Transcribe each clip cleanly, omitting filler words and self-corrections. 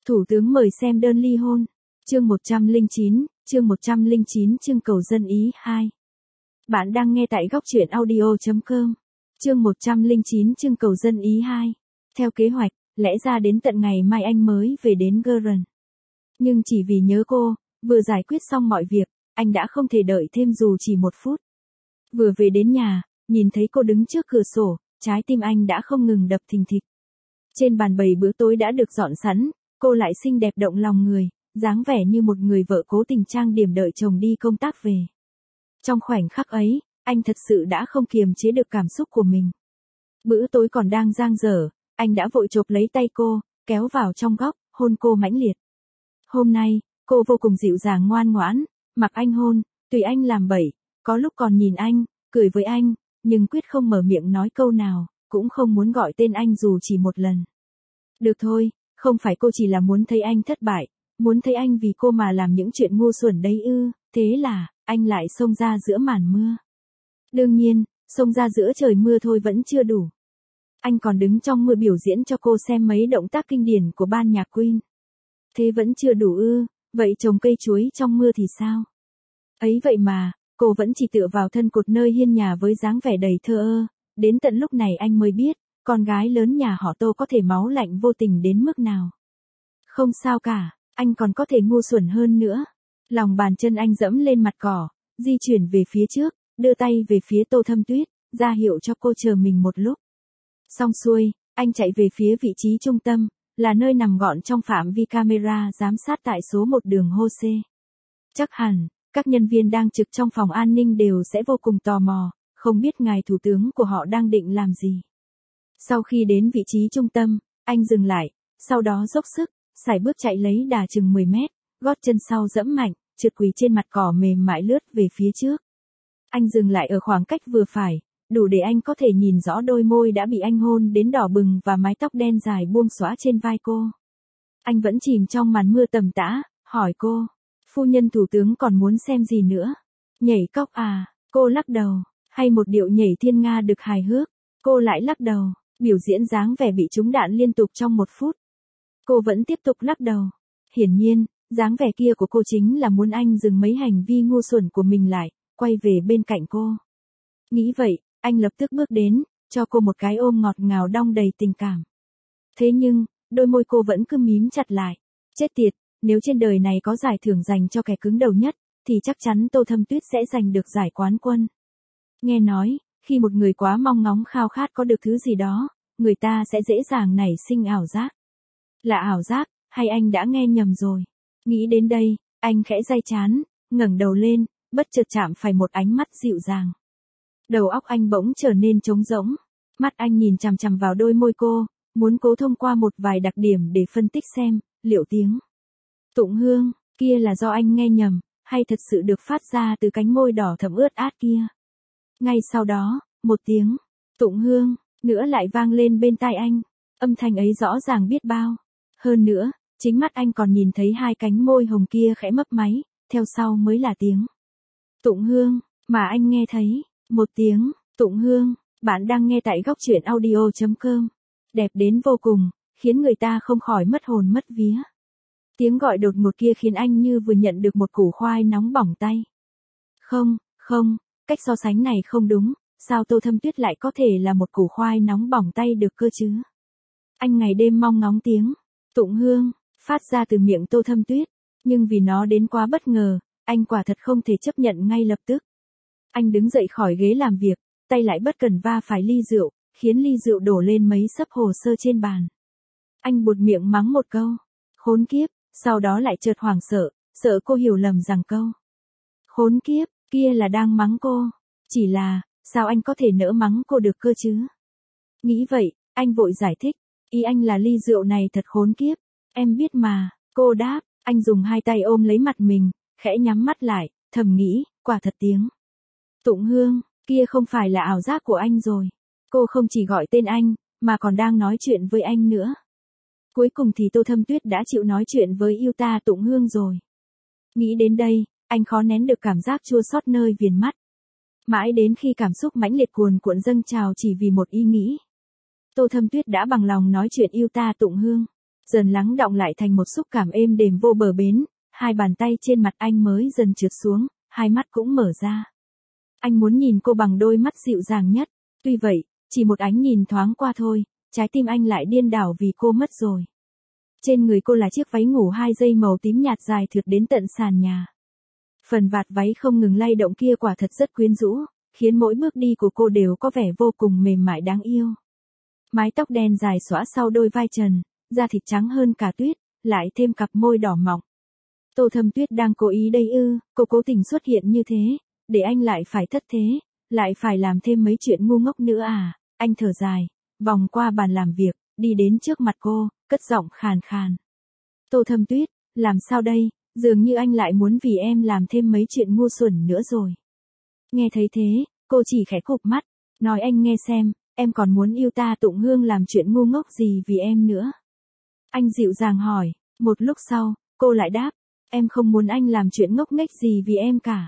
Thủ tướng mời xem đơn ly hôn. Chương 109, chương cầu dân ý 2. Bạn đang nghe tại góc truyện audio.com. Chương 109 chương cầu dân ý 2. Theo kế hoạch, lẽ ra đến tận ngày mai anh mới về đến Geren. Nhưng chỉ vì nhớ cô, vừa giải quyết xong mọi việc, anh đã không thể đợi thêm dù chỉ một phút. Vừa về đến nhà, nhìn thấy cô đứng trước cửa sổ, trái tim anh đã không ngừng đập thình thịch. Trên bàn bày bữa tối đã được dọn sẵn, cô lại xinh đẹp động lòng người, dáng vẻ như một người vợ cố tình trang điểm đợi chồng đi công tác về. Trong khoảnh khắc ấy, anh thật sự đã không kiềm chế được cảm xúc của mình. Bữa tối còn đang dang dở, anh đã vội chộp lấy tay cô, kéo vào trong góc, hôn cô mãnh liệt. Hôm nay, cô vô cùng dịu dàng ngoan ngoãn, mặc anh hôn, tùy anh làm bậy, có lúc còn nhìn anh, cười với anh, nhưng quyết không mở miệng nói câu nào, cũng không muốn gọi tên anh dù chỉ một lần. Được thôi, không phải cô chỉ là muốn thấy anh thất bại, muốn thấy anh vì cô mà làm những chuyện ngu xuẩn đấy ư, thế là, anh lại xông ra giữa màn mưa. Đương nhiên, xông ra giữa trời mưa thôi vẫn chưa đủ. Anh còn đứng trong mưa biểu diễn cho cô xem mấy động tác kinh điển của ban nhạc Queen. Thế vẫn chưa đủ ư, vậy trồng cây chuối trong mưa thì sao? Ấy vậy mà, cô vẫn chỉ tựa vào thân cột nơi hiên nhà với dáng vẻ đầy thờ ơ, đến tận lúc này anh mới biết, con gái lớn nhà họ Tô có thể máu lạnh vô tình đến mức nào. Không sao cả, anh còn có thể ngu xuẩn hơn nữa. Lòng bàn chân anh dẫm lên mặt cỏ, di chuyển về phía trước, đưa tay về phía Tô Thâm Tuyết, ra hiệu cho cô chờ mình một lúc. Xong xuôi, anh chạy về phía vị trí trung tâm, là nơi nằm gọn trong phạm vi camera giám sát tại số 1 đường Hô-xê. Chắc hẳn, các nhân viên đang trực trong phòng an ninh đều sẽ vô cùng tò mò, không biết ngài thủ tướng của họ đang định làm gì. Sau khi đến vị trí trung tâm, anh dừng lại, sau đó dốc sức, sải bước chạy lấy đà chừng 10 mét, gót chân sau giẫm mạnh, trượt quỳ trên mặt cỏ mềm mại lướt về phía trước. Anh dừng lại ở khoảng cách vừa phải, đủ để anh có thể nhìn rõ đôi môi đã bị anh hôn đến đỏ bừng và mái tóc đen dài buông xõa trên vai cô. Anh vẫn chìm trong màn mưa tầm tã, hỏi cô, phu nhân thủ tướng còn muốn xem gì nữa? Nhảy cóc à? Cô lắc đầu, hay một điệu nhảy thiên nga được hài hước? Cô lại lắc đầu, biểu diễn dáng vẻ bị trúng đạn liên tục trong 1 phút. Cô vẫn tiếp tục lắc đầu. Hiển nhiên, dáng vẻ kia của cô chính là muốn anh dừng mấy hành vi ngu xuẩn của mình lại, quay về bên cạnh cô. Nghĩ vậy, anh lập tức bước đến, cho cô một cái ôm ngọt ngào đong đầy tình cảm. Thế nhưng, đôi môi cô vẫn cứ mím chặt lại. Chết tiệt, nếu trên đời này có giải thưởng dành cho kẻ cứng đầu nhất, thì chắc chắn Tô Thâm Tuyết sẽ giành được giải quán quân. Nghe nói, khi một người quá mong ngóng khao khát có được thứ gì đó, người ta sẽ dễ dàng nảy sinh ảo giác. Là ảo giác, hay anh đã nghe nhầm rồi? Nghĩ đến đây, anh khẽ day trán, ngẩng đầu lên, bất chợt chạm phải một ánh mắt dịu dàng. Đầu óc anh bỗng trở nên trống rỗng. Mắt anh nhìn chằm chằm vào đôi môi cô, muốn cố thông qua một vài đặc điểm để phân tích xem, liệu tiếng tụng hương kia là do anh nghe nhầm, hay thật sự được phát ra từ cánh môi đỏ thẫm ướt át kia. Ngay sau đó, một tiếng tụng hương nữa lại vang lên bên tai anh, âm thanh ấy rõ ràng biết bao. Hơn nữa, chính mắt anh còn nhìn thấy hai cánh môi hồng kia khẽ mấp máy, theo sau mới là tiếng tụng hương mà anh nghe thấy. Một tiếng tụng hương. Bạn đang nghe tại góc truyện audio.com. Đẹp đến vô cùng, khiến người ta không khỏi mất hồn mất vía. Tiếng gọi đột ngột kia khiến anh như vừa nhận được một củ khoai nóng bỏng tay. Không, cách so sánh này không đúng, sao Tô Thâm Tuyết lại có thể là một củ khoai nóng bỏng tay được cơ chứ? Anh ngày đêm mong ngóng tiếng tụng hương phát ra từ miệng Tô Thâm Tuyết, nhưng vì nó đến quá bất ngờ, anh quả thật không thể chấp nhận ngay lập tức. Anh đứng dậy khỏi ghế làm việc, tay lại bất cẩn va phải ly rượu, khiến ly rượu đổ lên mấy xấp hồ sơ trên bàn. Anh buột miệng mắng một câu, khốn kiếp, sau đó lại chợt hoảng sợ cô hiểu lầm rằng câu khốn kiếp kia là đang mắng cô. Chỉ là, sao anh có thể nỡ mắng cô được cơ chứ? Nghĩ vậy, anh vội giải thích, ý anh là ly rượu này thật khốn kiếp, em biết mà. Cô đáp, anh dùng hai tay ôm lấy mặt mình, khẽ nhắm mắt lại, thầm nghĩ, quả thật tiếng tụng hương kia không phải là ảo giác của anh rồi. Cô không chỉ gọi tên anh, mà còn đang nói chuyện với anh nữa. Cuối cùng thì Tô Thâm Tuyết đã chịu nói chuyện với yêu ta tụng hương rồi. Nghĩ đến đây, anh khó nén được cảm giác chua xót nơi viền mắt. Mãi đến khi cảm xúc mãnh liệt cuồn cuộn dâng trào chỉ vì một ý nghĩ. Tô Thâm Tuyết đã bằng lòng nói chuyện yêu ta tụng hương. dần lắng đọng lại thành một xúc cảm êm đềm vô bờ bến, hai bàn tay trên mặt anh mới dần trượt xuống, hai mắt cũng mở ra. Anh muốn nhìn cô bằng đôi mắt dịu dàng nhất, tuy vậy, chỉ một ánh nhìn thoáng qua thôi, trái tim anh lại điên đảo vì cô mất rồi. Trên người cô là chiếc váy ngủ 2 dây màu tím nhạt dài thượt đến tận sàn nhà. Phần vạt váy không ngừng lay động kia quả thật rất quyến rũ, khiến mỗi bước đi của cô đều có vẻ vô cùng mềm mại đáng yêu. Mái tóc đen dài xõa sau đôi vai trần, da thịt trắng hơn cả tuyết, lại thêm cặp môi đỏ mọng. Tô Thâm Tuyết đang cố ý đây ư, cô cố tình xuất hiện như thế, để anh lại phải thất thế, lại phải làm thêm mấy chuyện ngu ngốc nữa à, anh thở dài, vòng qua bàn làm việc, đi đến trước mặt cô, cất giọng khàn khàn. Tô Thâm Tuyết, làm sao đây, dường như anh lại muốn vì em làm thêm mấy chuyện ngu xuẩn nữa rồi. Nghe thấy thế, cô chỉ khẽ cụp mắt, nói anh nghe xem, em còn muốn yêu ta Tụng Hương làm chuyện ngu ngốc gì vì em nữa. Anh dịu dàng hỏi, một lúc sau, cô lại đáp, em không muốn anh làm chuyện ngốc nghếch gì vì em cả.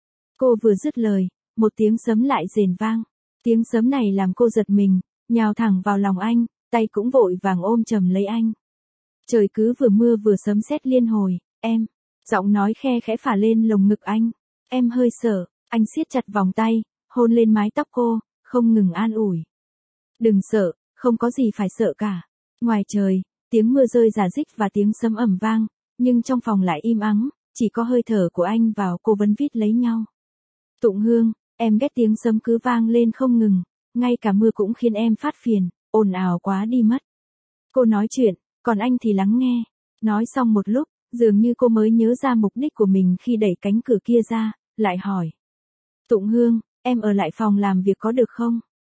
Cô vừa dứt lời, một tiếng sấm lại rền vang. Tiếng sấm này làm cô giật mình, nhào thẳng vào lòng anh, tay cũng vội vàng ôm chầm lấy anh. Trời cứ vừa mưa vừa sấm sét liên hồi, em. Giọng nói khe khẽ phả lên lồng ngực anh. Em hơi sợ, anh siết chặt vòng tay, hôn lên mái tóc cô, không ngừng an ủi. Đừng sợ, không có gì phải sợ cả. Ngoài trời, tiếng mưa rơi rả rích và tiếng sấm ầm vang, nhưng trong phòng lại im ắng, chỉ có hơi thở của anh và cô vấn vít lấy nhau. Tụng Hương, em ghét tiếng sấm cứ vang lên không ngừng, ngay cả mưa cũng khiến em phát phiền, ồn ào quá đi mất. Cô nói chuyện, còn anh thì lắng nghe. Nói xong một lúc, dường như cô mới nhớ ra mục đích của mình khi đẩy cánh cửa kia ra, lại hỏi. Tụng Hương, em ở lại phòng làm việc có được không?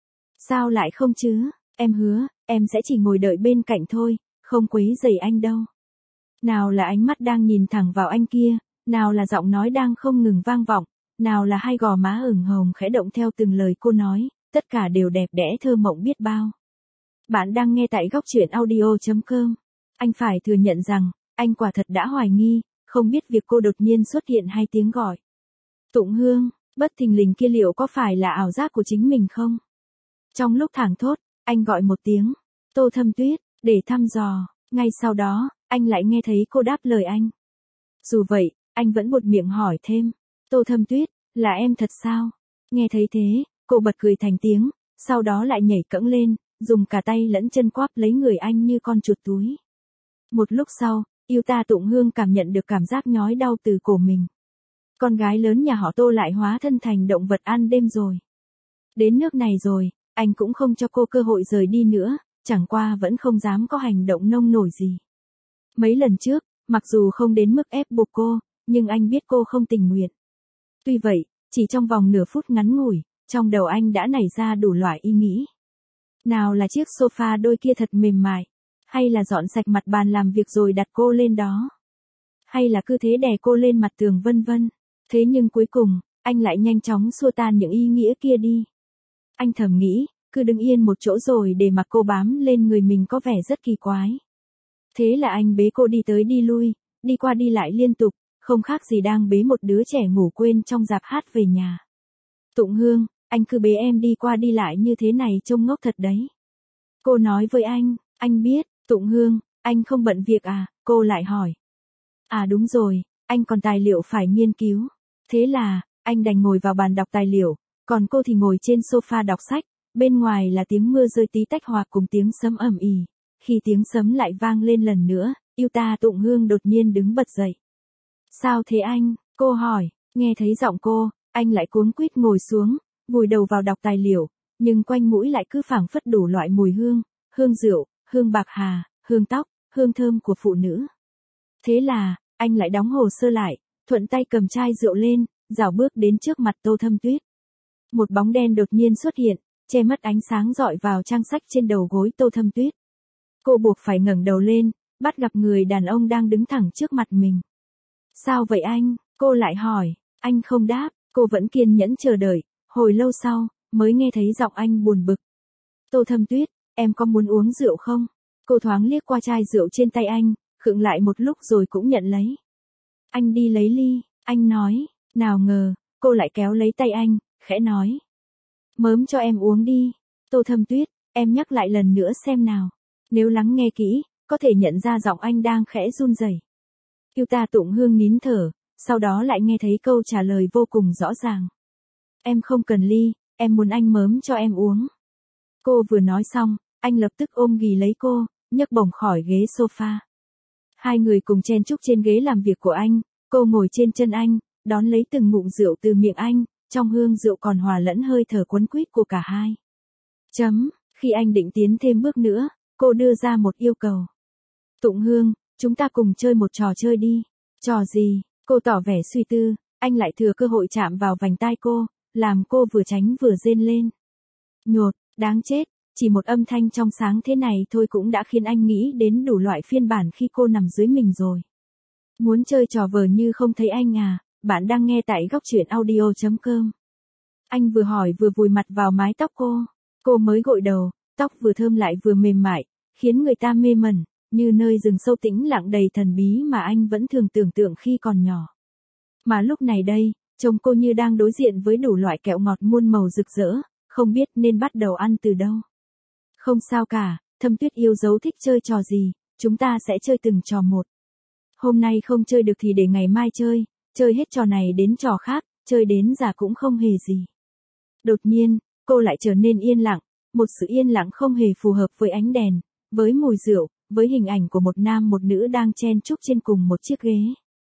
Sao lại không chứ, em hứa, em sẽ chỉ ngồi đợi bên cạnh thôi, không quấy rầy anh đâu. Nào là ánh mắt đang nhìn thẳng vào anh kia, nào là giọng nói đang không ngừng vang vọng, nào là hai gò má ửng hồng khẽ động theo từng lời cô nói, tất cả đều đẹp đẽ thơ mộng biết bao. Bạn đang nghe tại góc truyện audio.com. Anh phải thừa nhận rằng, anh quả thật đã hoài nghi, không biết việc cô đột nhiên xuất hiện hay tiếng gọi. Tụng Hương, bất thình lình kia liệu có phải là ảo giác của chính mình không? Trong lúc thảng thốt, anh gọi một tiếng, Tô Thâm Tuyết, để thăm dò, ngay sau đó, anh lại nghe thấy cô đáp lời anh. Dù vậy, anh vẫn buột miệng hỏi thêm, Tô Thâm Tuyết, là em thật sao? Nghe thấy thế, cô bật cười thành tiếng, sau đó lại nhảy cẫng lên, dùng cả tay lẫn chân quắp lấy người anh như con chuột túi. Một lúc sau, yêu ta Tụng Hương cảm nhận được cảm giác nhói đau từ cổ mình. Con gái lớn nhà họ Tô lại hóa thân thành động vật ăn đêm rồi. Đến nước này rồi, anh cũng không cho cô cơ hội rời đi nữa, chẳng qua vẫn không dám có hành động nông nổi gì. Mấy lần trước, mặc dù không đến mức ép buộc cô, nhưng anh biết cô không tình nguyện. Tuy vậy, chỉ trong vòng nửa phút ngắn ngủi, trong đầu anh đã nảy ra đủ loại ý nghĩ. Nào là chiếc sofa đôi kia thật mềm mại, hay là dọn sạch mặt bàn làm việc rồi đặt cô lên đó, hay là cứ thế đè cô lên mặt tường vân vân. Thế nhưng cuối cùng, anh lại nhanh chóng xua tan những ý nghĩa kia đi. Anh thầm nghĩ, cứ đứng yên một chỗ rồi để mặc cô bám lên người mình có vẻ rất kỳ quái. Thế là anh bế cô đi tới đi lui, đi qua đi lại liên tục, không khác gì đang bế một đứa trẻ ngủ quên trong rạp hát về nhà. Tụng Hương, anh cứ bế em đi qua đi lại như thế này trông ngốc thật đấy. Cô nói với anh biết, Tụng Hương, anh không bận việc à, cô lại hỏi. À đúng rồi, anh còn tài liệu phải nghiên cứu. Thế là, anh đành ngồi vào bàn đọc tài liệu, còn cô thì ngồi trên sofa đọc sách, bên ngoài là tiếng mưa rơi tí tách hòa cùng tiếng sấm ầm ĩ. Khi tiếng sấm lại vang lên lần nữa, yêu ta Tụng Hương đột nhiên đứng bật dậy. Sao thế anh? Cô hỏi, nghe thấy giọng cô, anh lại cuống quýt ngồi xuống, vùi đầu vào đọc tài liệu, nhưng quanh mũi lại cứ phảng phất đủ loại mùi hương, hương rượu, hương bạc hà, hương tóc, hương thơm của phụ nữ. Thế là, anh lại đóng hồ sơ lại, thuận tay cầm chai rượu lên, rảo bước đến trước mặt Tô Thâm Tuyết. Một bóng đen đột nhiên xuất hiện, che mất ánh sáng rọi vào trang sách trên đầu gối Tô Thâm Tuyết. Cô buộc phải ngẩng đầu lên, bắt gặp người đàn ông đang đứng thẳng trước mặt mình. Sao vậy anh? Cô lại hỏi, anh không đáp, cô vẫn kiên nhẫn chờ đợi, hồi lâu sau, mới nghe thấy giọng anh buồn bực. Tô Thâm Tuyết, em có muốn uống rượu không? Cô thoáng liếc qua chai rượu trên tay anh, khựng lại một lúc rồi cũng nhận lấy. Anh đi lấy ly, anh nói, nào ngờ, cô lại kéo lấy tay anh, khẽ nói. Mớm cho em uống đi. Tô Thâm Tuyết, em nhắc lại lần nữa xem nào. Nếu lắng nghe kỹ, có thể nhận ra giọng anh đang khẽ run rẩy. Yêu ta Tụng Hương nín thở, sau đó lại nghe thấy câu trả lời vô cùng rõ ràng. Em không cần ly, em muốn anh mớm cho em uống. Cô vừa nói xong, anh lập tức ôm ghì lấy cô, nhấc bổng khỏi ghế sofa. Hai người cùng chen chúc trên ghế làm việc của anh, cô ngồi trên chân anh, đón lấy từng ngụm rượu từ miệng anh, trong hương rượu còn hòa lẫn hơi thở quấn quýt của cả hai. Khi anh định tiến thêm bước nữa, cô đưa ra một yêu cầu. Tụng Hương, chúng ta cùng chơi một trò chơi đi. Trò gì? Cô tỏ vẻ suy tư, anh lại thừa cơ hội chạm vào vành tai cô, làm cô vừa tránh vừa rên lên. Nhột, đáng chết, chỉ một âm thanh trong sáng thế này thôi cũng đã khiến anh nghĩ đến đủ loại phiên bản khi cô nằm dưới mình rồi. Muốn chơi trò vờ như không thấy anh à? Bạn đang nghe tại góc truyện audio.com. Anh vừa hỏi vừa vùi mặt vào mái tóc cô. Cô mới gội đầu, tóc vừa thơm lại vừa mềm mại, khiến người ta mê mẩn, như nơi rừng sâu tĩnh lặng đầy thần bí mà anh vẫn thường tưởng tượng khi còn nhỏ. Mà lúc này đây, trông cô như đang đối diện với đủ loại kẹo ngọt muôn màu rực rỡ, không biết nên bắt đầu ăn từ đâu. Không sao cả, Thâm Tuyết yêu dấu thích chơi trò gì, chúng ta sẽ chơi từng trò một. Hôm nay không chơi được thì để ngày mai chơi hết trò này đến trò khác, chơi đến già cũng không hề gì. Đột nhiên, cô lại trở nên yên lặng, một sự yên lặng không hề phù hợp với ánh đèn, với mùi rượu, với hình ảnh của một nam một nữ đang chen chúc trên cùng một chiếc ghế.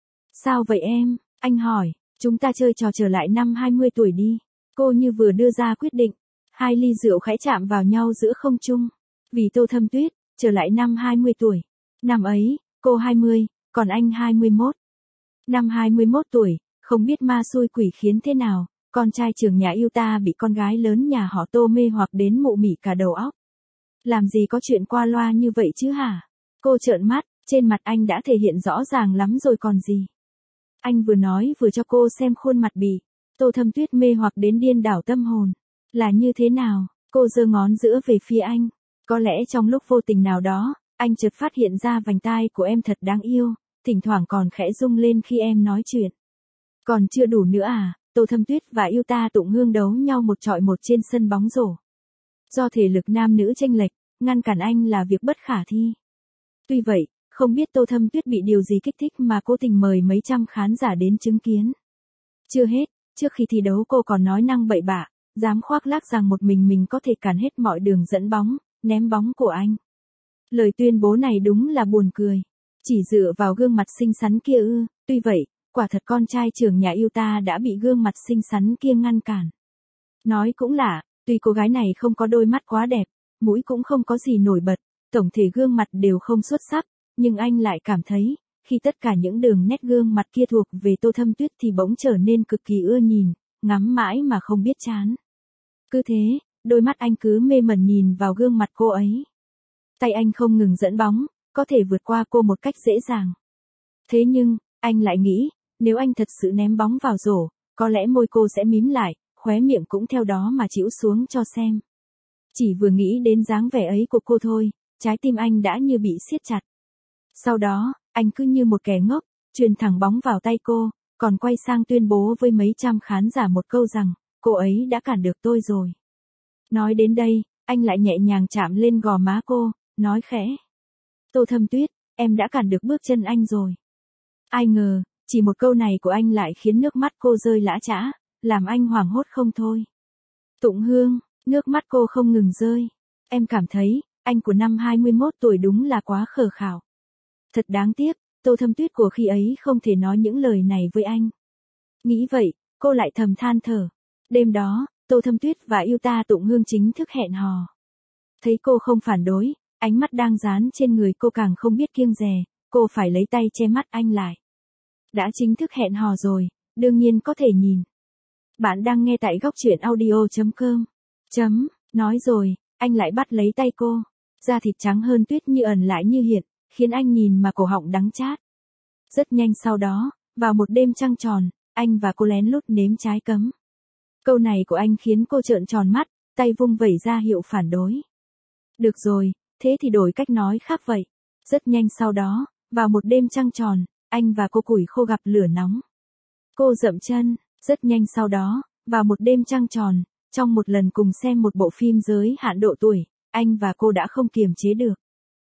Sao vậy em? Anh hỏi, chúng ta chơi trò trở lại năm 20 tuổi đi. Cô như vừa đưa ra quyết định. Hai ly rượu khẽ chạm vào nhau giữa không trung. Vì Tô Thâm Tuyết, trở lại năm 20 tuổi. Năm ấy, cô 20, còn anh 21. Năm 21 tuổi, không biết ma xui quỷ khiến thế nào, con trai trưởng nhà yêu ta bị con gái lớn nhà họ Tô mê hoặc đến mụ mị cả đầu óc. Làm gì có chuyện qua loa như vậy chứ hả? Cô trợn mắt, trên mặt anh đã thể hiện rõ ràng lắm rồi còn gì. Anh vừa nói vừa cho cô xem khuôn mặt bị Tô Thâm Tuyết mê hoặc đến điên đảo tâm hồn. Là như thế nào? Cô giơ ngón giữa về phía anh. Có lẽ trong lúc vô tình nào đó, anh chợt phát hiện ra vành tai của em thật đáng yêu, thỉnh thoảng còn khẽ rung lên khi em nói chuyện. Còn chưa đủ nữa à? Tô Thâm Tuyết và yêu ta Tụng Hương đấu nhau một chọi một trên sân bóng rổ. Do thể lực nam nữ chênh lệch, ngăn cản anh là việc bất khả thi. Tuy vậy, không biết Tô Thâm Tuyết bị điều gì kích thích mà cố tình mời mấy trăm khán giả đến chứng kiến. Chưa hết, trước khi thi đấu cô còn nói năng bậy bạ, dám khoác lác rằng một mình có thể cản hết mọi đường dẫn bóng, ném bóng của anh. Lời tuyên bố này đúng là buồn cười. Chỉ dựa vào gương mặt xinh xắn kia ư? Tuy vậy, quả thật con trai trưởng nhà yêu ta đã bị gương mặt xinh xắn kia ngăn cản. Nói cũng lạ, tuy cô gái này không có đôi mắt quá đẹp, mũi cũng không có gì nổi bật, tổng thể gương mặt đều không xuất sắc, nhưng anh lại cảm thấy, khi tất cả những đường nét gương mặt kia thuộc về Tô Thâm Tuyết thì bỗng trở nên cực kỳ ưa nhìn, ngắm mãi mà không biết chán. Cứ thế, đôi mắt anh cứ mê mẩn nhìn vào gương mặt cô ấy. Tay anh không ngừng dẫn bóng, có thể vượt qua cô một cách dễ dàng. Thế nhưng, anh lại nghĩ, nếu anh thật sự ném bóng vào rổ, có lẽ môi cô sẽ mím lại, khóe miệng cũng theo đó mà chĩu xuống cho xem. Chỉ vừa nghĩ đến dáng vẻ ấy của cô thôi, trái tim anh đã như bị siết chặt. Sau đó, anh cứ như một kẻ ngốc, chuyền thẳng bóng vào tay cô, còn quay sang tuyên bố với mấy trăm khán giả một câu rằng, cô ấy đã cản được tôi rồi. Nói đến đây, anh lại nhẹ nhàng chạm lên gò má cô, nói khẽ. Tô Thâm Tuyết, em đã cản được bước chân anh rồi. Ai ngờ, chỉ một câu này của anh lại khiến nước mắt cô rơi lã chã, làm anh hoảng hốt không thôi. Tụng Hương, nước mắt cô không ngừng rơi. Em cảm thấy, anh của năm 21 tuổi đúng là quá khờ khảo. Thật đáng tiếc, Tô Thâm Tuyết của khi ấy không thể nói những lời này với anh. Nghĩ vậy, cô lại thầm than thở. Đêm đó, Tô Thâm Tuyết và yêu ta Tụng Hương chính thức hẹn hò. Thấy cô không phản đối, ánh mắt đang dán trên người cô càng không biết kiêng dè, cô phải lấy tay che mắt anh lại. Đã chính thức hẹn hò rồi, đương nhiên có thể nhìn. Bạn đang nghe tại góc truyện audio.com. Nói rồi, anh lại bắt lấy tay cô. Da thịt trắng hơn tuyết như ẩn lại như hiện, khiến anh nhìn mà cổ họng đắng chát. Rất nhanh sau đó, vào một đêm trăng tròn, anh và cô lén lút nếm trái cấm. Câu này của anh khiến cô trợn tròn mắt, tay vung vẩy ra hiệu phản đối. Được rồi, thế thì đổi cách nói khác vậy. Rất nhanh sau đó, vào một đêm trăng tròn, anh và cô củi khô gặp lửa nóng. Cô dậm chân, rất nhanh sau đó, vào một đêm trăng tròn, trong một lần cùng xem một bộ phim giới hạn độ tuổi, anh và cô đã không kiềm chế được.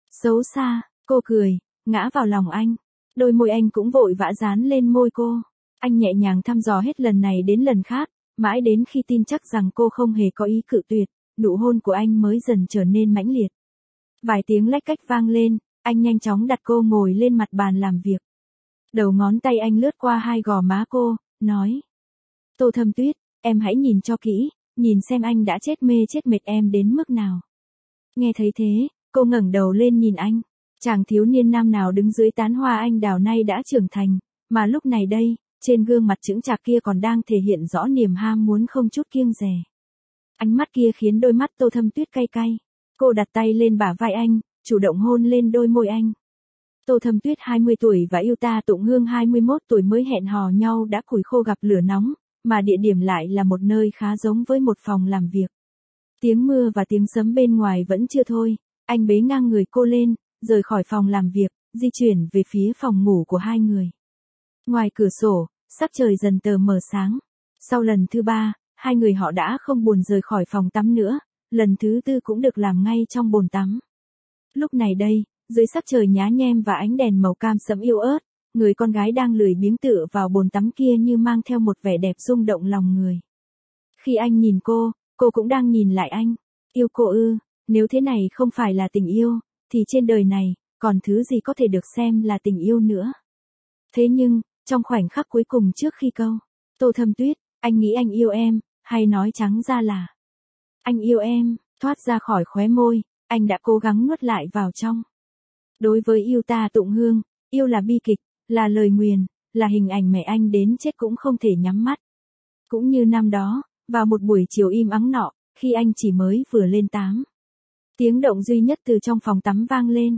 Xấu xa, cô cười, ngã vào lòng anh. Đôi môi anh cũng vội vã dán lên môi cô. Anh nhẹ nhàng thăm dò hết lần này đến lần khác, mãi đến khi tin chắc rằng cô không hề có ý cự tuyệt, nụ hôn của anh mới dần trở nên mãnh liệt. Vài tiếng lách cách vang lên, anh nhanh chóng đặt cô ngồi lên mặt bàn làm việc. Đầu ngón tay anh lướt qua hai gò má cô, nói. Tô Thâm Tuyết, em hãy nhìn cho kỹ, nhìn xem anh đã chết mê chết mệt em đến mức nào. Nghe thấy thế, cô ngẩng đầu lên nhìn anh. Chàng thiếu niên nam nào đứng dưới tán hoa anh đào nay đã trưởng thành, mà lúc này đây, trên gương mặt chững chạc kia còn đang thể hiện rõ niềm ham muốn không chút kiêng dè. Ánh mắt kia khiến đôi mắt Tô Thâm Tuyết cay cay. Cô đặt tay lên bả vai anh, chủ động hôn lên đôi môi anh. Tô Thâm Tuyết 20 tuổi và yêu ta Tụng Hương 21 tuổi mới hẹn hò nhau đã củi khô gặp lửa nóng, mà địa điểm lại là một nơi khá giống với một phòng làm việc. Tiếng mưa và tiếng sấm bên ngoài vẫn chưa thôi, anh bế ngang người cô lên, rời khỏi phòng làm việc, di chuyển về phía phòng ngủ của hai người. Ngoài cửa sổ, sắc trời dần tờ mờ sáng. Sau lần thứ 3, hai người họ đã không buồn rời khỏi phòng tắm nữa, lần thứ 4 cũng được làm ngay trong bồn tắm. Lúc này đây, dưới sắc trời nhá nhem và ánh đèn màu cam sẫm yếu ớt, người con gái đang lười biếng tựa vào bồn tắm kia như mang theo một vẻ đẹp rung động lòng người. Khi anh nhìn cô cũng đang nhìn lại anh. Yêu cô ư, nếu thế này không phải là tình yêu, thì trên đời này, còn thứ gì có thể được xem là tình yêu nữa. Thế nhưng, trong khoảnh khắc cuối cùng trước khi câu, Tô Thâm Tuyết, anh nghĩ anh yêu em, hay nói trắng ra là anh yêu em, thoát ra khỏi khóe môi, anh đã cố gắng nuốt lại vào trong. Đối với yêu ta Tụng Hương, yêu là bi kịch, là lời nguyền, là hình ảnh mẹ anh đến chết cũng không thể nhắm mắt. Cũng như năm đó, vào một buổi chiều im ắng nọ, khi anh chỉ mới vừa lên 8. Tiếng động duy nhất từ trong phòng tắm vang lên.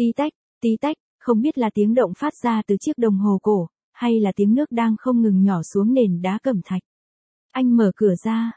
Tí tách, không biết là tiếng động phát ra từ chiếc đồng hồ cổ, hay là tiếng nước đang không ngừng nhỏ xuống nền đá cẩm thạch. Anh mở cửa ra,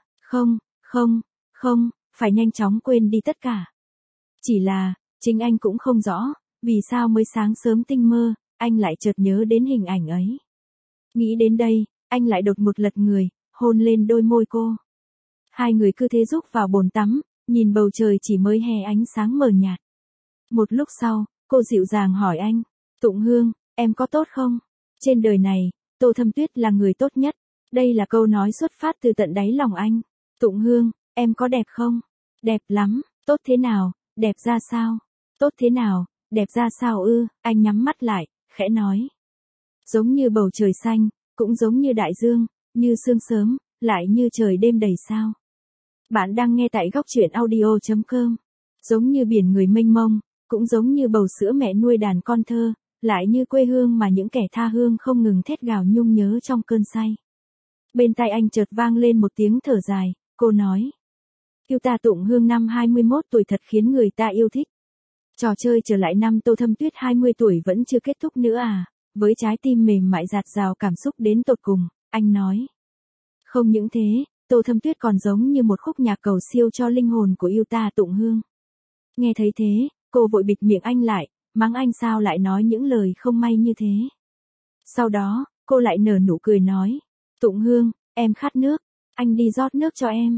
không, phải nhanh chóng quên đi tất cả. Chỉ là, chính anh cũng không rõ, vì sao mới sáng sớm tinh mơ, anh lại chợt nhớ đến hình ảnh ấy. Nghĩ đến đây, anh lại đột ngột lật người, hôn lên đôi môi cô. Hai người cứ thế rúc vào bồn tắm, nhìn bầu trời chỉ mới hè ánh sáng mờ nhạt. Một lúc sau, cô dịu dàng hỏi anh, Tụng Hương, em có tốt không? Trên đời này, Tô Thâm Tuyết là người tốt nhất. Đây là câu nói xuất phát từ tận đáy lòng anh. Tụng Hương, em có đẹp không? Đẹp lắm, tốt thế nào, đẹp ra sao? Tốt thế nào, đẹp ra sao ư? Anh nhắm mắt lại, khẽ nói. Giống như bầu trời xanh, cũng giống như đại dương, như sương sớm, lại như trời đêm đầy sao. Bạn đang nghe tại góc truyện audio.com. Giống như biển người mênh mông, cũng giống như bầu sữa mẹ nuôi đàn con thơ, lại như quê hương mà những kẻ tha hương không ngừng thét gào nhung nhớ trong cơn say. Bên tai anh chợt vang lên một tiếng thở dài, cô nói. Yêu ta Tụng Hương năm 21 tuổi thật khiến người ta yêu thích. Trò chơi trở lại năm Tô Thâm Tuyết 20 tuổi vẫn chưa kết thúc nữa à, với trái tim mềm mại dạt dào cảm xúc đến tột cùng, anh nói. Không những thế, Tô Thâm Tuyết còn giống như một khúc nhạc cầu siêu cho linh hồn của yêu ta Tụng Hương. Nghe thấy thế, cô vội bịt miệng anh lại, mắng anh sao lại nói những lời không may như thế. Sau đó, cô lại nở nụ cười nói, Tụng Hương, em khát nước, anh đi rót nước cho em.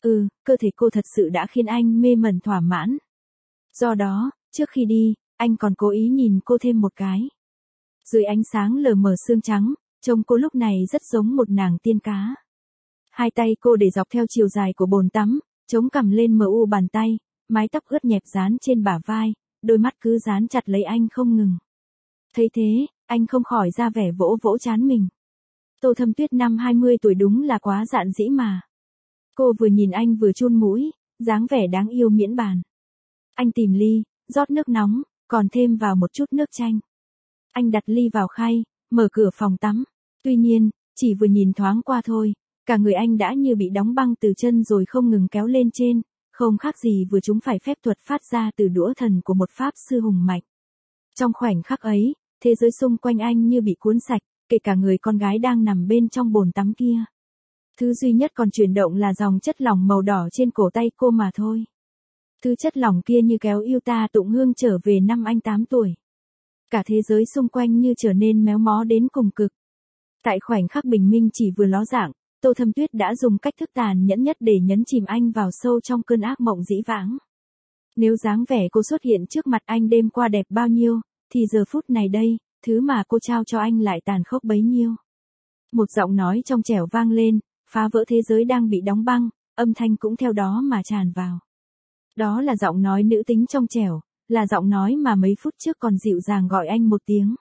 Cơ thể cô thật sự đã khiến anh mê mẩn thỏa mãn. Do đó, trước khi đi, anh còn cố ý nhìn cô thêm một cái. Dưới ánh sáng lờ mờ sương trắng, trông cô lúc này rất giống một nàng tiên cá. Hai tay cô để dọc theo chiều dài của bồn tắm, chống cằm lên mờ u bàn tay, mái tóc ướt nhẹp dán trên bả vai, đôi mắt cứ dán chặt lấy anh không ngừng. Thấy thế, anh không khỏi ra vẻ vỗ vỗ trán mình. Tô Thâm Tuyết năm 20 tuổi đúng là quá dạn dĩ mà. Cô vừa nhìn anh vừa chun mũi, dáng vẻ đáng yêu miễn bàn. Anh tìm ly, rót nước nóng, còn thêm vào một chút nước chanh. Anh đặt ly vào khay, mở cửa phòng tắm. Tuy nhiên, chỉ vừa nhìn thoáng qua thôi, cả người anh đã như bị đóng băng từ chân rồi không ngừng kéo lên trên, không khác gì vừa chúng phải phép thuật phát ra từ đũa thần của một pháp sư hùng mạnh. Trong khoảnh khắc ấy, thế giới xung quanh anh như bị cuốn sạch, kể cả người con gái đang nằm bên trong bồn tắm kia. Thứ duy nhất còn chuyển động là dòng chất lỏng màu đỏ trên cổ tay cô mà thôi. Thứ chất lỏng kia như kéo yêu ta Tụng Hương trở về năm anh 8 tuổi. Cả thế giới xung quanh như trở nên méo mó đến cùng cực. Tại khoảnh khắc bình minh chỉ vừa ló dạng, Tô Thâm Tuyết đã dùng cách thức tàn nhẫn nhất để nhấn chìm anh vào sâu trong cơn ác mộng dĩ vãng. Nếu dáng vẻ cô xuất hiện trước mặt anh đêm qua đẹp bao nhiêu, thì giờ phút này đây, thứ mà cô trao cho anh lại tàn khốc bấy nhiêu. Một giọng nói trong trẻo vang lên, phá vỡ thế giới đang bị đóng băng, âm thanh cũng theo đó mà tràn vào. Đó là giọng nói nữ tính trong trẻo, là giọng nói mà mấy phút trước còn dịu dàng gọi anh một tiếng.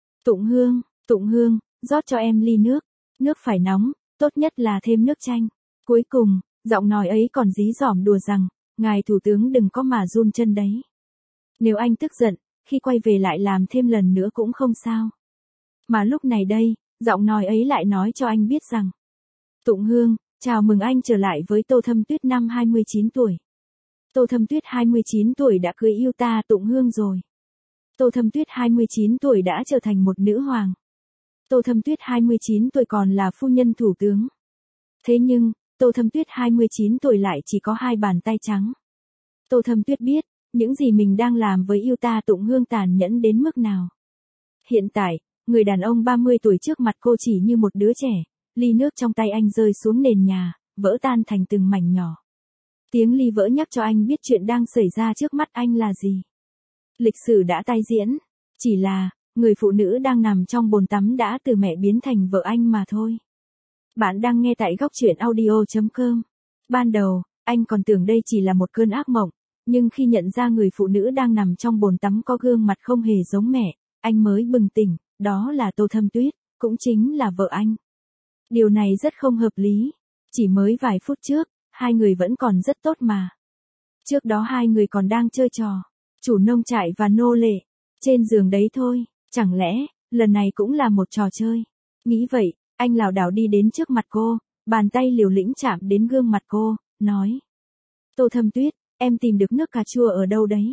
Tụng Hương, rót cho em ly nước, nước phải nóng, tốt nhất là thêm nước chanh. Cuối cùng, giọng nói ấy còn dí dỏm đùa rằng, ngài thủ tướng đừng có mà run chân đấy. Nếu anh tức giận, khi quay về lại làm thêm lần nữa cũng không sao. Mà lúc này đây, giọng nói ấy lại nói cho anh biết rằng, Tụng Hương, chào mừng anh trở lại với Tô Thâm Tuyết năm 29 tuổi. Tô Thâm Tuyết 29 tuổi đã cưới yêu ta Tụng Hương rồi. Tô Thâm Tuyết 29 tuổi đã trở thành một nữ hoàng. Tô Thâm Tuyết 29 tuổi còn là phu nhân thủ tướng. Thế nhưng, Tô Thâm Tuyết 29 tuổi lại chỉ có 2 bàn tay trắng. Tô Thâm Tuyết biết, những gì mình đang làm với yêu ta Tụng Hương tàn nhẫn đến mức nào. Hiện tại, người đàn ông 30 tuổi trước mặt cô chỉ như một đứa trẻ, ly nước trong tay anh rơi xuống nền nhà, vỡ tan thành từng mảnh nhỏ. Tiếng ly vỡ nhắc cho anh biết chuyện đang xảy ra trước mắt anh là gì. Lịch sử đã tái diễn, chỉ là, người phụ nữ đang nằm trong bồn tắm đã từ mẹ biến thành vợ anh mà thôi. Bạn đang nghe tại góc truyện audio.com. Ban đầu, anh còn tưởng đây chỉ là một cơn ác mộng, nhưng khi nhận ra người phụ nữ đang nằm trong bồn tắm có gương mặt không hề giống mẹ, anh mới bừng tỉnh, đó là Tô Thâm Tuyết, cũng chính là vợ anh. Điều này rất không hợp lý. Chỉ mới vài phút trước, hai người vẫn còn rất tốt mà. Trước đó hai người còn đang chơi trò, chủ nông trại và nô lệ, trên giường đấy thôi, chẳng lẽ, lần này cũng là một trò chơi. Nghĩ vậy, anh lảo đảo đi đến trước mặt cô, bàn tay liều lĩnh chạm đến gương mặt cô, nói. Tô Thâm Tuyết, em tìm được nước cà chua ở đâu đấy?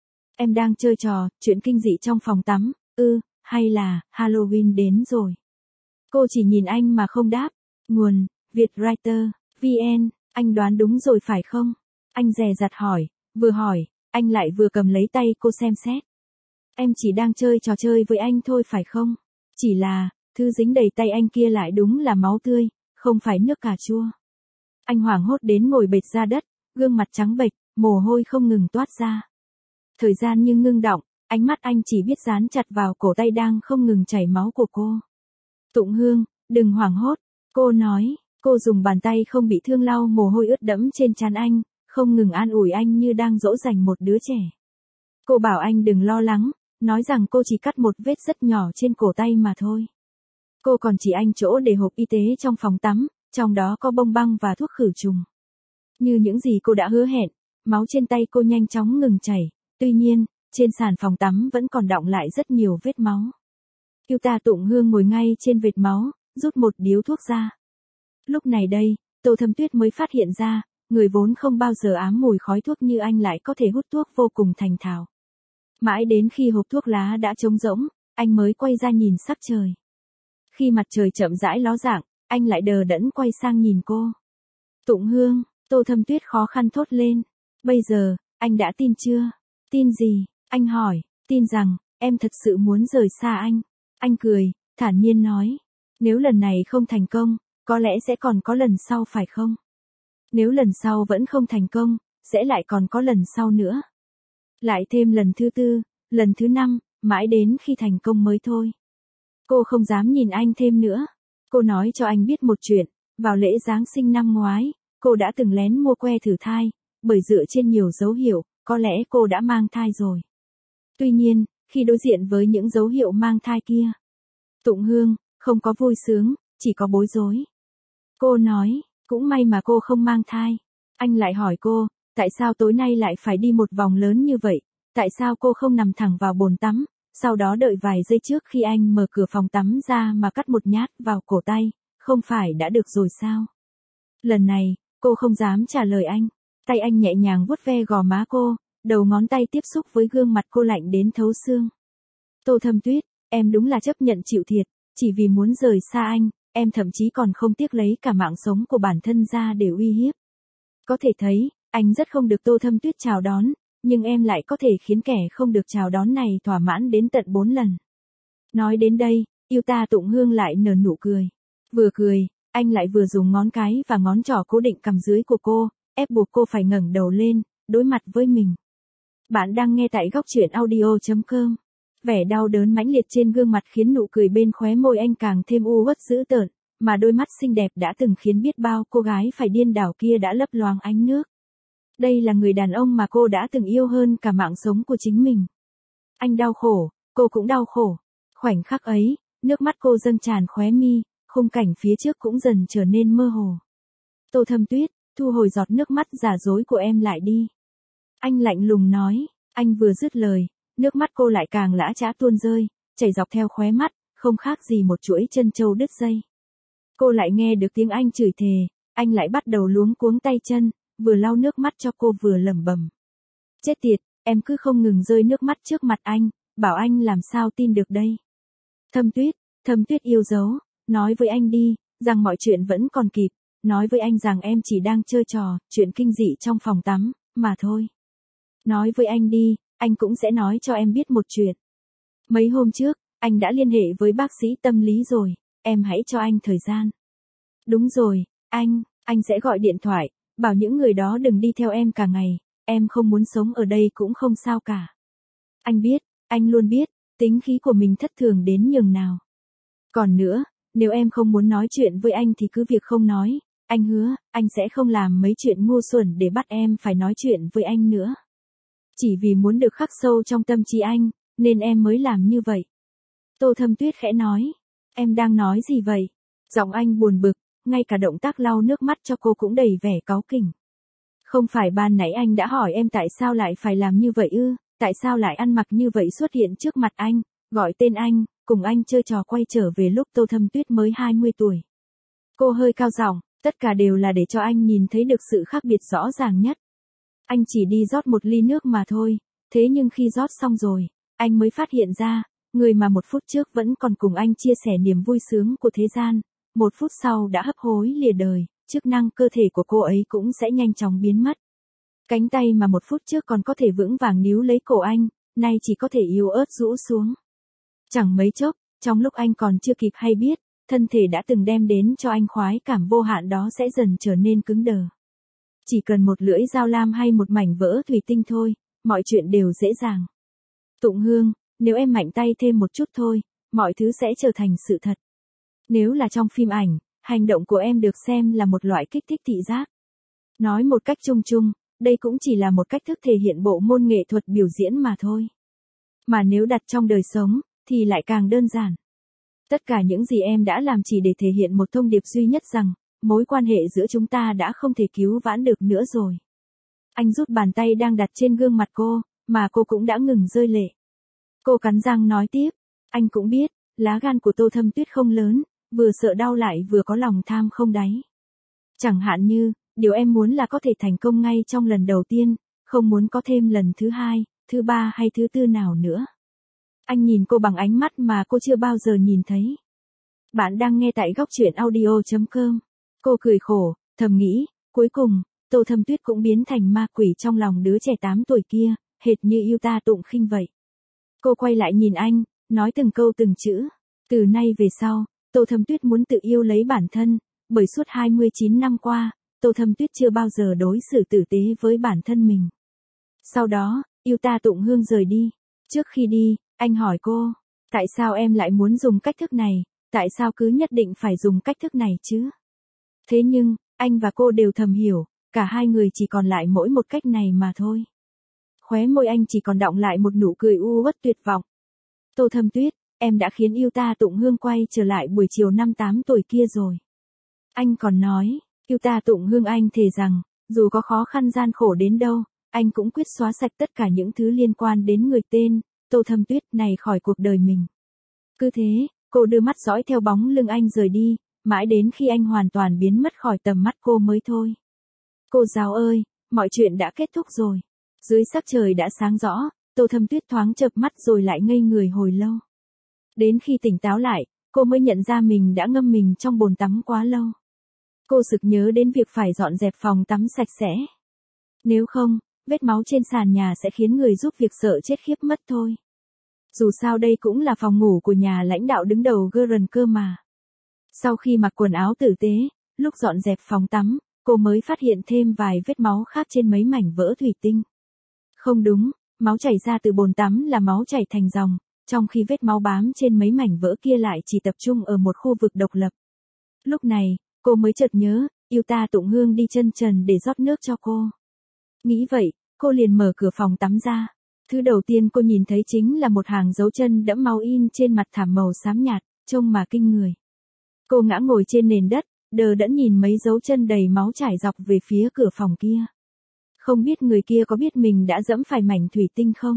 Em đang chơi trò, chuyện kinh dị trong phòng tắm, hay là, Halloween đến rồi? Cô chỉ nhìn anh mà không đáp. Nguồn, Vietwriter, VN, anh đoán đúng rồi phải không? Anh dè dặt hỏi, anh lại vừa cầm lấy tay cô xem xét. Em chỉ đang chơi trò chơi với anh thôi phải không? Chỉ là, thứ dính đầy tay anh kia lại đúng là máu tươi, không phải nước cà chua. Anh hoảng hốt đến ngồi bệt ra đất, gương mặt trắng bệch, mồ hôi không ngừng toát ra. Thời gian như ngưng đọng, ánh mắt anh chỉ biết dán chặt vào cổ tay đang không ngừng chảy máu của cô. Tụng Hương, đừng hoảng hốt, cô nói, cô dùng bàn tay không bị thương lau mồ hôi ướt đẫm trên trán anh, không ngừng an ủi anh như đang dỗ dành một đứa trẻ. Cô bảo anh đừng lo lắng, nói rằng cô chỉ cắt một vết rất nhỏ trên cổ tay mà thôi. Cô còn chỉ anh chỗ để hộp y tế trong phòng tắm, trong đó có bông băng và thuốc khử trùng. Như những gì cô đã hứa hẹn, máu trên tay cô nhanh chóng ngừng chảy, tuy nhiên, trên sàn phòng tắm vẫn còn đọng lại rất nhiều vết máu. Yêu ta Tụng Hương ngồi ngay trên vệt máu, rút một điếu thuốc ra. Lúc này đây, Tô Thâm Tuyết mới phát hiện ra, người vốn không bao giờ ám mùi khói thuốc như anh lại có thể hút thuốc vô cùng thành thạo. Mãi đến khi hộp thuốc lá đã trống rỗng, anh mới quay ra nhìn sắc trời. Khi mặt trời chậm rãi ló dạng, anh lại đờ đẫn quay sang nhìn cô. Tụng Hương, Tô Thâm Tuyết khó khăn thốt lên. Bây giờ, anh đã tin chưa? Tin gì? Anh hỏi, tin rằng, em thật sự muốn rời xa anh. Anh cười, thản nhiên nói. Nếu lần này không thành công, có lẽ sẽ còn có lần sau phải không? Nếu lần sau vẫn không thành công, sẽ lại còn có lần sau nữa. Lại thêm lần thứ 4, lần thứ 5, mãi đến khi thành công mới thôi. Cô không dám nhìn anh thêm nữa. Cô nói cho anh biết một chuyện, vào lễ Giáng sinh năm ngoái, cô đã từng lén mua que thử thai, bởi dựa trên nhiều dấu hiệu, có lẽ cô đã mang thai rồi. Tuy nhiên, khi đối diện với những dấu hiệu mang thai kia, Tụng Hương, không có vui sướng, chỉ có bối rối. Cô nói, cũng may mà cô không mang thai. Anh lại hỏi cô, tại sao tối nay lại phải đi một vòng lớn như vậy, tại sao cô không nằm thẳng vào bồn tắm, sau đó đợi vài giây trước khi anh mở cửa phòng tắm ra mà cắt một nhát vào cổ tay, không phải đã được rồi sao? Lần này, cô không dám trả lời anh. Tay anh nhẹ nhàng vuốt ve gò má cô, đầu ngón tay tiếp xúc với gương mặt cô lạnh đến thấu xương. Tô Thâm Tuyết, em đúng là chấp nhận chịu thiệt, chỉ vì muốn rời xa anh, em thậm chí còn không tiếc lấy cả mạng sống của bản thân ra để uy hiếp. Có thể thấy, anh rất không được Tô Thâm Tuyết chào đón, nhưng em lại có thể khiến kẻ không được chào đón này thỏa mãn đến tận 4 lần. Nói đến đây, yêu ta Tụng Hương lại nở nụ cười. Vừa cười, anh lại vừa dùng ngón cái và ngón trỏ cố định cằm dưới của cô, ép buộc cô phải ngẩng đầu lên, đối mặt với mình. Bạn đang nghe tại góc truyện audio.com. Vẻ đau đớn mãnh liệt trên gương mặt khiến nụ cười bên khóe môi anh càng thêm u uất dữ tợn, mà đôi mắt xinh đẹp đã từng khiến biết bao cô gái phải điên đảo kia đã lấp loáng ánh nước. Đây là người đàn ông mà cô đã từng yêu hơn cả mạng sống của chính mình. Anh đau khổ, cô cũng đau khổ. Khoảnh khắc ấy, nước mắt cô dâng tràn khóe mi, khung cảnh phía trước cũng dần trở nên mơ hồ. Tô Thâm Tuyết, thu hồi giọt nước mắt giả dối của em lại đi. Anh lạnh lùng nói, anh vừa dứt lời, nước mắt cô lại càng lã chã tuôn rơi, chảy dọc theo khóe mắt, không khác gì một chuỗi chân châu đứt dây. Cô lại nghe được tiếng anh chửi thề, anh lại bắt đầu luống cuống tay chân, vừa lau nước mắt cho cô vừa lẩm bẩm. Chết tiệt, em cứ không ngừng rơi nước mắt trước mặt anh, bảo anh làm sao tin được đây. Thâm Tuyết yêu dấu, nói với anh đi, rằng mọi chuyện vẫn còn kịp, nói với anh rằng em chỉ đang chơi trò, chuyện kinh dị trong phòng tắm, mà thôi. Nói với anh đi, anh cũng sẽ nói cho em biết một chuyện. Mấy hôm trước, anh đã liên hệ với bác sĩ tâm lý rồi, em hãy cho anh thời gian. Đúng rồi, anh sẽ gọi điện thoại, bảo những người đó đừng đi theo em cả ngày, em không muốn sống ở đây cũng không sao cả. Anh biết, anh luôn biết, tính khí của mình thất thường đến nhường nào. Còn nữa, nếu em không muốn nói chuyện với anh thì cứ việc không nói, anh hứa, anh sẽ không làm mấy chuyện ngu xuẩn để bắt em phải nói chuyện với anh nữa. Chỉ vì muốn được khắc sâu trong tâm trí anh, nên em mới làm như vậy. Tô Thâm Tuyết khẽ nói, em đang nói gì vậy? Giọng anh buồn bực, ngay cả động tác lau nước mắt cho cô cũng đầy vẻ cáu kỉnh. Không phải ban nãy anh đã hỏi em tại sao lại phải làm như vậy ư, tại sao lại ăn mặc như vậy xuất hiện trước mặt anh, gọi tên anh, cùng anh chơi trò quay trở về lúc Tô Thâm Tuyết mới 20 tuổi. Cô hơi cao giọng, tất cả đều là để cho anh nhìn thấy được sự khác biệt rõ ràng nhất. Anh chỉ đi rót một ly nước mà thôi, thế nhưng khi rót xong rồi, anh mới phát hiện ra, người mà một phút trước vẫn còn cùng anh chia sẻ niềm vui sướng của thế gian, một phút sau đã hấp hối lìa đời, chức năng cơ thể của cô ấy cũng sẽ nhanh chóng biến mất. Cánh tay mà một phút trước còn có thể vững vàng níu lấy cổ anh, nay chỉ có thể yếu ớt rũ xuống. Chẳng mấy chốc, trong lúc anh còn chưa kịp hay biết, thân thể đã từng đem đến cho anh khoái cảm vô hạn đó sẽ dần trở nên cứng đờ. Chỉ cần một lưỡi dao lam hay một mảnh vỡ thủy tinh thôi, mọi chuyện đều dễ dàng. Tụng Hương, nếu em mạnh tay thêm một chút thôi, mọi thứ sẽ trở thành sự thật. Nếu là trong phim ảnh, hành động của em được xem là một loại kích thích thị giác. Nói một cách chung chung, đây cũng chỉ là một cách thức thể hiện bộ môn nghệ thuật biểu diễn mà thôi. Mà nếu đặt trong đời sống, thì lại càng đơn giản. Tất cả những gì em đã làm chỉ để thể hiện một thông điệp duy nhất rằng, mối quan hệ giữa chúng ta đã không thể cứu vãn được nữa rồi. Anh rút bàn tay đang đặt trên gương mặt cô, mà cô cũng đã ngừng rơi lệ. Cô cắn răng nói tiếp, anh cũng biết, lá gan của Tô Thâm Tuyết không lớn, vừa sợ đau lại vừa có lòng tham không đáy. Chẳng hạn như, điều em muốn là có thể thành công ngay trong lần đầu tiên, không muốn có thêm lần thứ hai, thứ ba hay thứ tư nào nữa. Anh nhìn cô bằng ánh mắt mà cô chưa bao giờ nhìn thấy. Bạn đang nghe tại góc truyện audio.com. Cô cười khổ, thầm nghĩ, cuối cùng, Tô Thâm Tuyết cũng biến thành ma quỷ trong lòng đứa trẻ 8 tuổi kia, hệt như yêu ta Tụng Khinh vậy. Cô quay lại nhìn anh, nói từng câu từng chữ. Từ nay về sau, Tô Thâm Tuyết muốn tự yêu lấy bản thân, bởi suốt 29 năm qua, Tô Thâm Tuyết chưa bao giờ đối xử tử tế với bản thân mình. Sau đó, yêu ta Tụng Hương rời đi. Trước khi đi, anh hỏi cô, tại sao em lại muốn dùng cách thức này, tại sao cứ nhất định phải dùng cách thức này chứ? Thế nhưng, anh và cô đều thầm hiểu, cả hai người chỉ còn lại mỗi một cách này mà thôi. Khóe môi anh chỉ còn đọng lại một nụ cười u uất tuyệt vọng. Tô Thâm Tuyết, em đã khiến yêu ta Tụng Hương quay trở lại buổi chiều năm 8 tuổi kia rồi. Anh còn nói, yêu ta Tụng Hương anh thề rằng, dù có khó khăn gian khổ đến đâu, anh cũng quyết xóa sạch tất cả những thứ liên quan đến người tên Tô Thâm Tuyết này khỏi cuộc đời mình. Cứ thế, cô đưa mắt dõi theo bóng lưng anh rời đi, mãi đến khi anh hoàn toàn biến mất khỏi tầm mắt cô mới thôi. Cô giáo ơi, mọi chuyện đã kết thúc rồi. Dưới sắc trời đã sáng rõ, Tô Thâm Tuyết thoáng chợp mắt rồi lại ngây người hồi lâu. Đến khi tỉnh táo lại, cô mới nhận ra mình đã ngâm mình trong bồn tắm quá lâu. Cô sực nhớ đến việc phải dọn dẹp phòng tắm sạch sẽ. Nếu không, vết máu trên sàn nhà sẽ khiến người giúp việc sợ chết khiếp mất thôi. Dù sao đây cũng là phòng ngủ của nhà lãnh đạo đứng đầu Gurren cơ mà. Sau khi mặc quần áo tử tế, lúc dọn dẹp phòng tắm, cô mới phát hiện thêm vài vết máu khác trên mấy mảnh vỡ thủy tinh. Không đúng, Máu chảy ra từ bồn tắm là máu chảy thành dòng, trong khi vết máu bám trên mấy mảnh vỡ kia lại chỉ tập trung ở một khu vực độc lập. Lúc này, cô mới chợt nhớ, Yuta Tụng Hương đi chân trần để rót nước cho cô. Nghĩ vậy, cô liền mở cửa phòng tắm ra. Thứ đầu tiên cô nhìn thấy chính là một hàng dấu chân đẫm máu in trên mặt thảm màu xám nhạt, trông mà kinh người. Cô ngã ngồi trên nền đất, đờ đẫn nhìn mấy dấu chân đầy máu trải dọc về phía cửa phòng kia. Không biết người kia có biết mình đã dẫm phải mảnh thủy tinh không?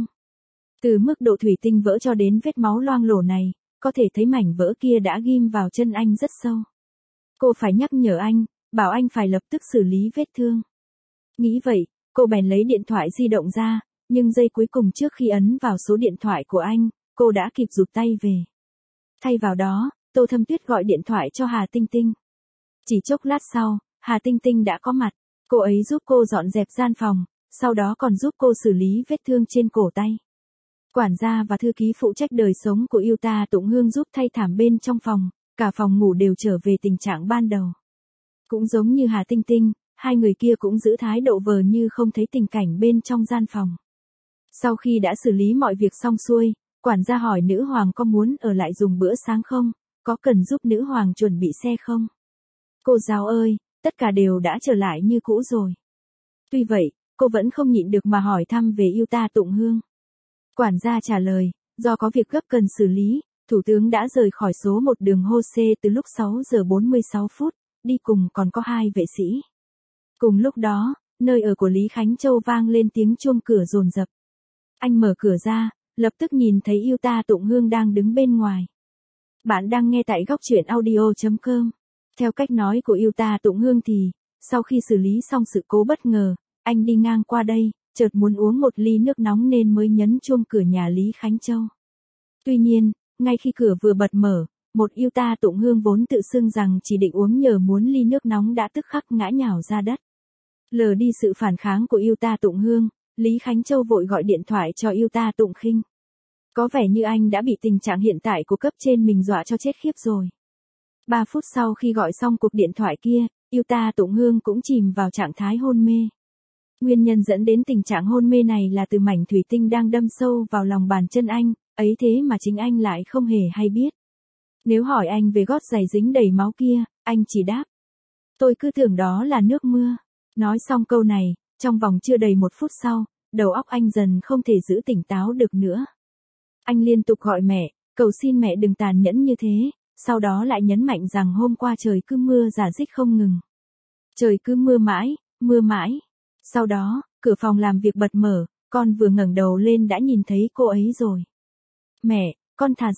Từ mức độ thủy tinh vỡ cho đến vết máu loang lổ này, có thể thấy mảnh vỡ kia đã ghim vào chân anh rất sâu. Cô phải nhắc nhở anh, bảo anh phải lập tức xử lý vết thương. Nghĩ vậy, cô bèn lấy điện thoại di động ra, nhưng giây cuối cùng trước khi ấn vào số điện thoại của anh, cô đã kịp rụt tay về. Thay vào đó, Tô Thâm Tuyết gọi điện thoại cho Hà Tinh Tinh. Chỉ chốc lát sau, Hà Tinh Tinh đã có mặt, cô ấy giúp cô dọn dẹp gian phòng, sau đó còn giúp cô xử lý vết thương trên cổ tay. Quản gia và thư ký phụ trách đời sống của Yuta Tụng Hương giúp thay thảm bên trong phòng, cả phòng ngủ đều trở về tình trạng ban đầu. Cũng giống như Hà Tinh Tinh, hai người kia cũng giữ thái độ vờ như không thấy tình cảnh bên trong gian phòng. Sau khi đã xử lý mọi việc xong xuôi, quản gia hỏi nữ hoàng có muốn ở lại dùng bữa sáng không, có cần giúp nữ hoàng chuẩn bị xe không? Cô giáo ơi, tất cả đều đã trở lại như cũ rồi. Tuy vậy, cô vẫn không nhịn được mà hỏi thăm về Yuta Tụng Hương. Quản gia trả lời, do có việc gấp cần xử lý, Thủ tướng đã rời khỏi số 1 đường Hô-xê từ lúc 6 giờ 46 phút, đi cùng còn có 2 vệ sĩ. Cùng lúc đó, nơi ở của Lý Khánh Châu vang lên tiếng chuông cửa dồn dập. Anh mở cửa ra, lập tức nhìn thấy Yuta Tụng Hương đang đứng bên ngoài. Bạn đang nghe tại góc truyện audio.com. Theo cách nói của Yuta Tụng Hương thì, sau khi xử lý xong sự cố bất ngờ, anh đi ngang qua đây, chợt muốn uống một ly nước nóng nên mới nhấn chuông cửa nhà Lý Khánh Châu. Tuy nhiên, ngay khi cửa vừa bật mở, một Yuta Tụng Hương vốn tự xưng rằng chỉ định uống nhờ muốn ly nước nóng đã tức khắc ngã nhào ra đất. Lờ đi sự phản kháng của Yuta Tụng Hương, Lý Khánh Châu vội gọi điện thoại cho Yuta Tụng Khinh. Có vẻ như anh đã bị tình trạng hiện tại của cấp trên mình dọa cho chết khiếp rồi. 3 phút sau khi gọi xong cuộc điện thoại kia, Yuta Tụng Hương cũng chìm vào trạng thái hôn mê. Nguyên nhân dẫn đến tình trạng hôn mê này là từ mảnh thủy tinh đang đâm sâu vào lòng bàn chân anh, ấy thế mà chính anh lại không hề hay biết. Nếu hỏi anh về gót giày dính đầy máu kia, anh chỉ đáp. Tôi cứ tưởng đó là nước mưa. Nói xong câu này, trong vòng chưa đầy 1 phút sau, đầu óc anh dần không thể giữ tỉnh táo được nữa. Anh liên tục gọi mẹ, cầu xin mẹ đừng tàn nhẫn như thế, sau đó lại nhấn mạnh rằng hôm qua trời cứ mưa rả rích không ngừng. Trời cứ mưa mãi, mưa mãi. Sau đó, cửa phòng làm việc bật mở, con vừa ngẩng đầu lên đã nhìn thấy cô ấy rồi. Mẹ, con thà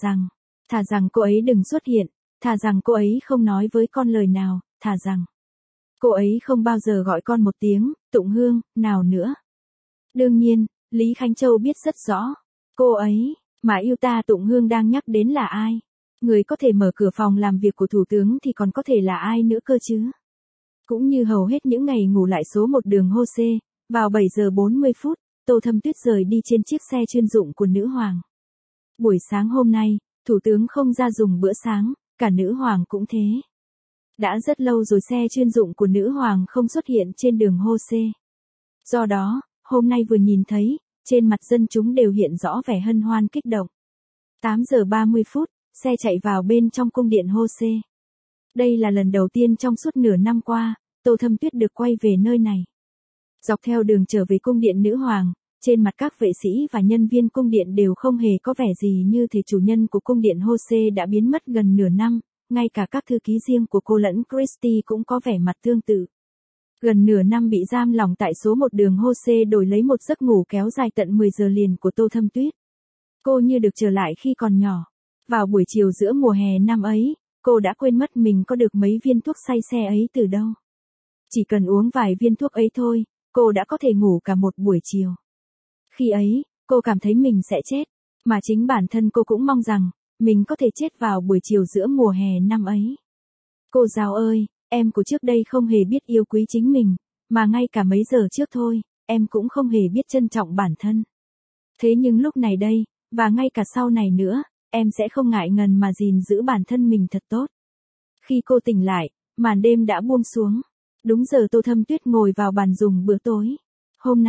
rằng cô ấy đừng xuất hiện, thà rằng cô ấy không nói với con lời nào, thà rằng cô ấy không bao giờ gọi con một tiếng, Tụng Hương, nào nữa. Đương nhiên, Lý Khánh Châu biết rất rõ, cô ấy, mà Yuta Tụng Hương đang nhắc đến là ai. Người có thể mở cửa phòng làm việc của Thủ tướng thì còn có thể là ai nữa cơ chứ. Cũng như hầu hết những ngày ngủ lại số 1 đường Hô-xê, vào 7 giờ 40 phút, Tô Thâm Tuyết rời đi trên chiếc xe chuyên dụng của nữ hoàng. Buổi sáng hôm nay, Thủ tướng không ra dùng bữa sáng, cả nữ hoàng cũng thế. Đã rất lâu rồi xe chuyên dụng của nữ hoàng không xuất hiện trên đường Hô-xê. Do đó, hôm nay vừa nhìn thấy, trên mặt dân chúng đều hiện rõ vẻ hân hoan kích động. 8 giờ 30 phút, xe chạy vào bên trong cung điện Hô-xê. Đây là lần đầu tiên trong suốt nửa năm qua, Tô Thâm Tuyết được quay về nơi này. Dọc theo đường trở về cung điện nữ hoàng, trên mặt các vệ sĩ và nhân viên cung điện đều không hề có vẻ gì như thể chủ nhân của cung điện Hô-xê đã biến mất gần nửa năm, ngay cả các thư ký riêng của cô lẫn Christie cũng có vẻ mặt tương tự. Gần nửa năm bị giam lỏng tại số 1 đường Hô-xê đổi lấy một giấc ngủ kéo dài tận 10 giờ liền của Tô Thâm Tuyết. Cô như được trở lại khi còn nhỏ. Vào buổi chiều giữa mùa hè năm ấy, cô đã quên mất mình có được mấy viên thuốc say xe ấy từ đâu. Chỉ cần uống vài viên thuốc ấy thôi, cô đã có thể ngủ cả một buổi chiều. Khi ấy, cô cảm thấy mình sẽ chết, mà chính bản thân cô cũng mong rằng, mình có thể chết vào buổi chiều giữa mùa hè năm ấy. Cô giáo ơi, em của trước đây không hề biết yêu quý chính mình, mà ngay cả mấy giờ trước thôi, em cũng không hề biết trân trọng bản thân. Thế nhưng lúc này đây, và ngay cả sau này nữa, em sẽ không ngại ngần mà gìn giữ bản thân mình thật tốt. Khi cô tỉnh lại, màn đêm đã buông xuống. Đúng giờ Tô Thâm Tuyết ngồi vào bàn dùng bữa tối. Hôm nay,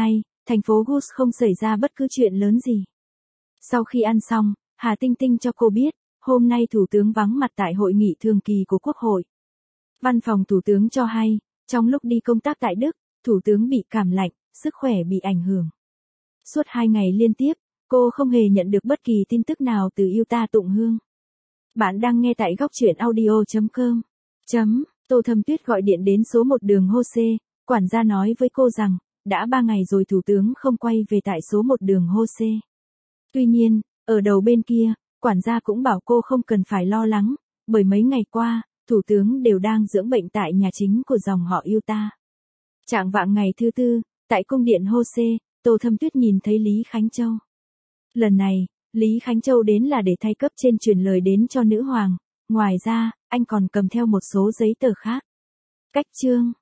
thành phố Gus không xảy ra bất cứ chuyện lớn gì. Sau khi ăn xong, Hà Tinh Tinh cho cô biết, hôm nay Thủ tướng vắng mặt tại hội nghị thường kỳ của Quốc hội. Văn phòng Thủ tướng cho hay, trong lúc đi công tác tại Đức, Thủ tướng bị cảm lạnh, sức khỏe bị ảnh hưởng. Suốt 2 ngày liên tiếp, cô không hề nhận được bất kỳ tin tức nào từ Utah Tụng Hương. Bạn đang nghe tại góc truyện audio.com. Tô Thâm Tuyết gọi điện đến số 1 đường Jose, quản gia nói với cô rằng, đã 3 ngày rồi Thủ tướng không quay về tại số 1 đường Jose. Tuy nhiên, ở đầu bên kia, quản gia cũng bảo cô không cần phải lo lắng, bởi mấy ngày qua, Thủ tướng đều đang dưỡng bệnh tại nhà chính của dòng họ Utah. Chạng vạng ngày thứ Tư, tại cung điện Jose, Tô Thâm Tuyết nhìn thấy Lý Khánh Châu. Lần này, Lý Khánh Châu đến là để thay cấp trên truyền lời đến cho nữ hoàng, ngoài ra, anh còn cầm theo một số giấy tờ khác. Cách chương